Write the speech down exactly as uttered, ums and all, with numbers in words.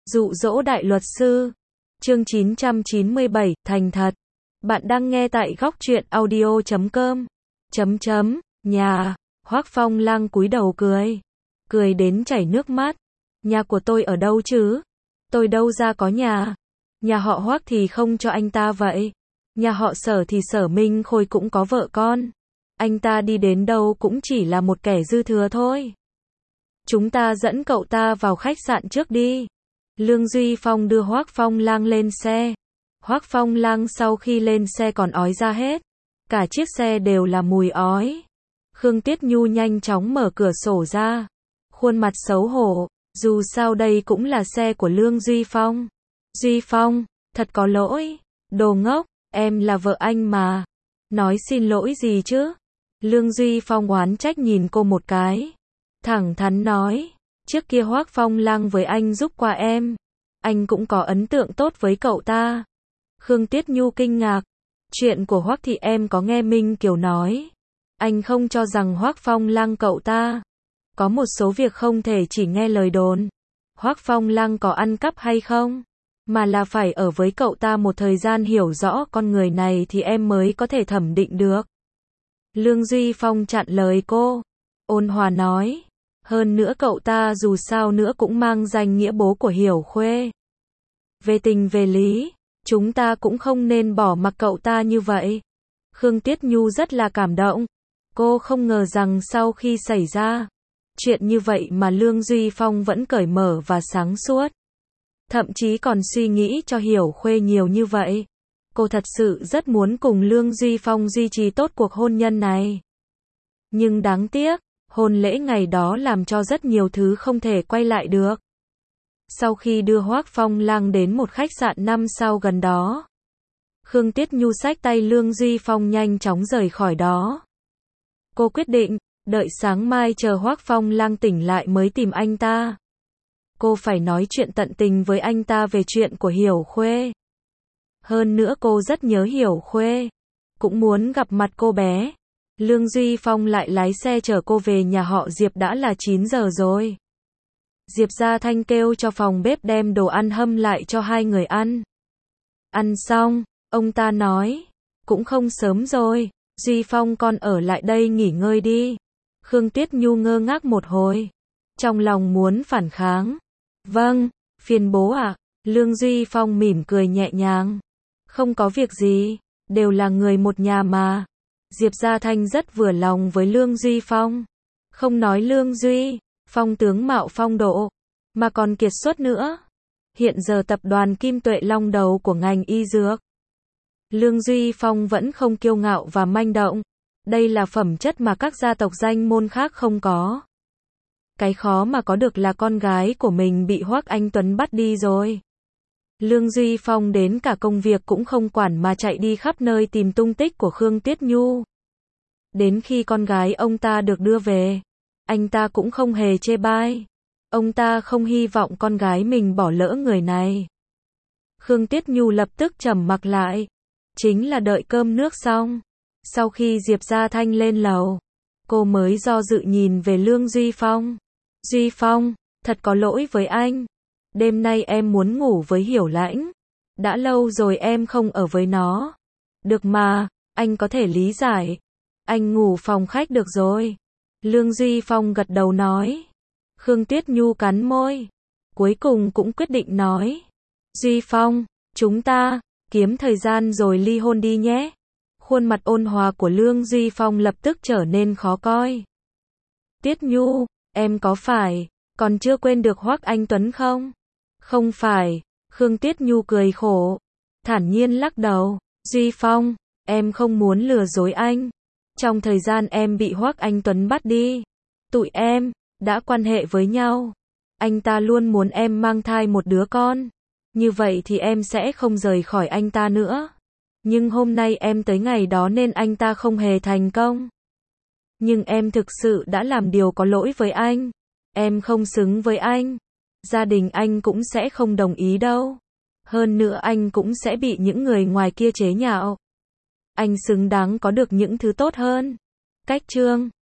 Dụ dỗ đại luật sư. Chương chín trăm chín mươi bảy, thành thật. Bạn đang nghe tại góc truyện audio chấm com. Chấm chấm, nhà. Hoác Phong Lang cúi đầu cười. Cười đến chảy nước mắt. Nhà của tôi ở đâu chứ? Tôi đâu ra có nhà. Nhà họ Hoác thì không cho anh ta vậy. Nhà họ Sở thì Sở Minh Khôi cũng có vợ con. Anh ta đi đến đâu cũng chỉ là một kẻ dư thừa thôi. Chúng ta dẫn cậu ta vào khách sạn trước đi. Lương Duy Phong đưa Hoác Phong Lang lên xe. Hoác Phong Lang sau khi lên xe còn ói ra hết. Cả chiếc xe đều là mùi ói. Khương Tiết Nhu nhanh chóng mở cửa sổ ra. Khuôn mặt xấu hổ, dù sao đây cũng là xe của Lương Duy Phong. Duy Phong, thật có lỗi. Đồ ngốc, em là vợ anh mà. Nói xin lỗi gì chứ? Lương Duy Phong oán trách nhìn cô một cái. Thẳng thắn nói, trước kia Hoác Phong Lang với anh giúp qua em. Anh cũng có ấn tượng tốt với cậu ta. Khương Tiết Nhu kinh ngạc. Chuyện của Hoác thì em có nghe Minh Kiều nói. Anh không cho rằng Hoác Phong Lang cậu ta. Có một số việc không thể chỉ nghe lời đồn. Hoác Phong Lang có ăn cắp hay không? Mà là phải ở với cậu ta một thời gian hiểu rõ con người này thì em mới có thể thẩm định được. Lương Duy Phong chặn lời cô. Ôn hòa nói. Hơn nữa cậu ta dù sao nữa cũng mang danh nghĩa bố của Hiểu Khuê. Về tình về lý, chúng ta cũng không nên bỏ mặc cậu ta như vậy. Khương Tiết Nhu rất là cảm động. Cô không ngờ rằng sau khi xảy ra chuyện như vậy mà Lương Duy Phong vẫn cởi mở và sáng suốt. Thậm chí còn suy nghĩ cho Hiểu Khuê nhiều như vậy. Cô thật sự rất muốn cùng Lương Duy Phong duy trì tốt cuộc hôn nhân này. Nhưng đáng tiếc, hôn lễ ngày đó làm cho rất nhiều thứ không thể quay lại được. Sau khi đưa Hoác Phong Lang đến một khách sạn năm sao gần đó, Khương Tiết Nhu xách tay Lương Duy Phong nhanh chóng rời khỏi đó. Cô quyết định, đợi sáng mai chờ Hoác Phong Lang tỉnh lại mới tìm anh ta. Cô phải nói chuyện tận tình với anh ta về chuyện của Hiểu Khuê. Hơn nữa cô rất nhớ Hiểu Khuê, cũng muốn gặp mặt cô bé. Lương Duy Phong lại lái xe chở cô về nhà họ Diệp đã là chín giờ rồi. Diệp Gia Thanh kêu cho phòng bếp đem đồ ăn hâm lại cho hai người ăn. Ăn xong, ông ta nói, cũng không sớm rồi, Duy Phong con ở lại đây nghỉ ngơi đi. Khương Tiết Nhu ngơ ngác một hồi, trong lòng muốn phản kháng. Vâng, phiền bố ạ. Lương Duy Phong mỉm cười nhẹ nhàng. Không có việc gì, đều là người một nhà mà. Diệp Gia Thanh rất vừa lòng với Lương Duy Phong. Không nói Lương Duy Phong tướng mạo phong độ, mà còn kiệt xuất nữa. Hiện giờ tập đoàn Kim Tuệ long đầu của ngành y dược. Lương Duy Phong vẫn không kiêu ngạo và manh động. Đây là phẩm chất mà các gia tộc danh môn khác không có. Cái khó mà có được là con gái của mình bị Hoác Anh Tuấn bắt đi rồi. Lương Duy Phong đến cả công việc cũng không quản mà chạy đi khắp nơi tìm tung tích của Khương Tiết Nhu. Đến khi con gái ông ta được đưa về, anh ta cũng không hề chê bai. Ông ta không hy vọng con gái mình bỏ lỡ người này. Khương Tiết Nhu lập tức trầm mặc lại. Chính là đợi cơm nước xong. Sau khi Diệp Gia Thanh lên lầu, cô mới do dự nhìn về Lương Duy Phong. Duy Phong, thật có lỗi với anh. Đêm nay em muốn ngủ với Hiểu Lãnh. Đã lâu rồi em không ở với nó. Được mà, anh có thể lý giải. Anh ngủ phòng khách được rồi. Lương Duy Phong gật đầu nói. Khương Tiết Nhu cắn môi. Cuối cùng cũng quyết định nói. Duy Phong, chúng ta kiếm thời gian rồi ly hôn đi nhé. Khuôn mặt ôn hòa của Lương Duy Phong lập tức trở nên khó coi. Tiết Nhu, em có phải còn chưa quên được Hoác Anh Tuấn không? Không phải. Khương Tiết Nhu cười khổ, thản nhiên lắc đầu. Duy Phong, em không muốn lừa dối anh. Trong thời gian em bị Hoác Anh Tuấn bắt đi, tụi em đã quan hệ với nhau. Anh ta luôn muốn em mang thai một đứa con. Như vậy thì em sẽ không rời khỏi anh ta nữa. Nhưng hôm nay em tới ngày đó nên anh ta không hề thành công. Nhưng em thực sự đã làm điều có lỗi với anh. Em không xứng với anh. Gia đình anh cũng sẽ không đồng ý đâu. Hơn nữa anh cũng sẽ bị những người ngoài kia chế nhạo. Anh xứng đáng có được những thứ tốt hơn. Cách chương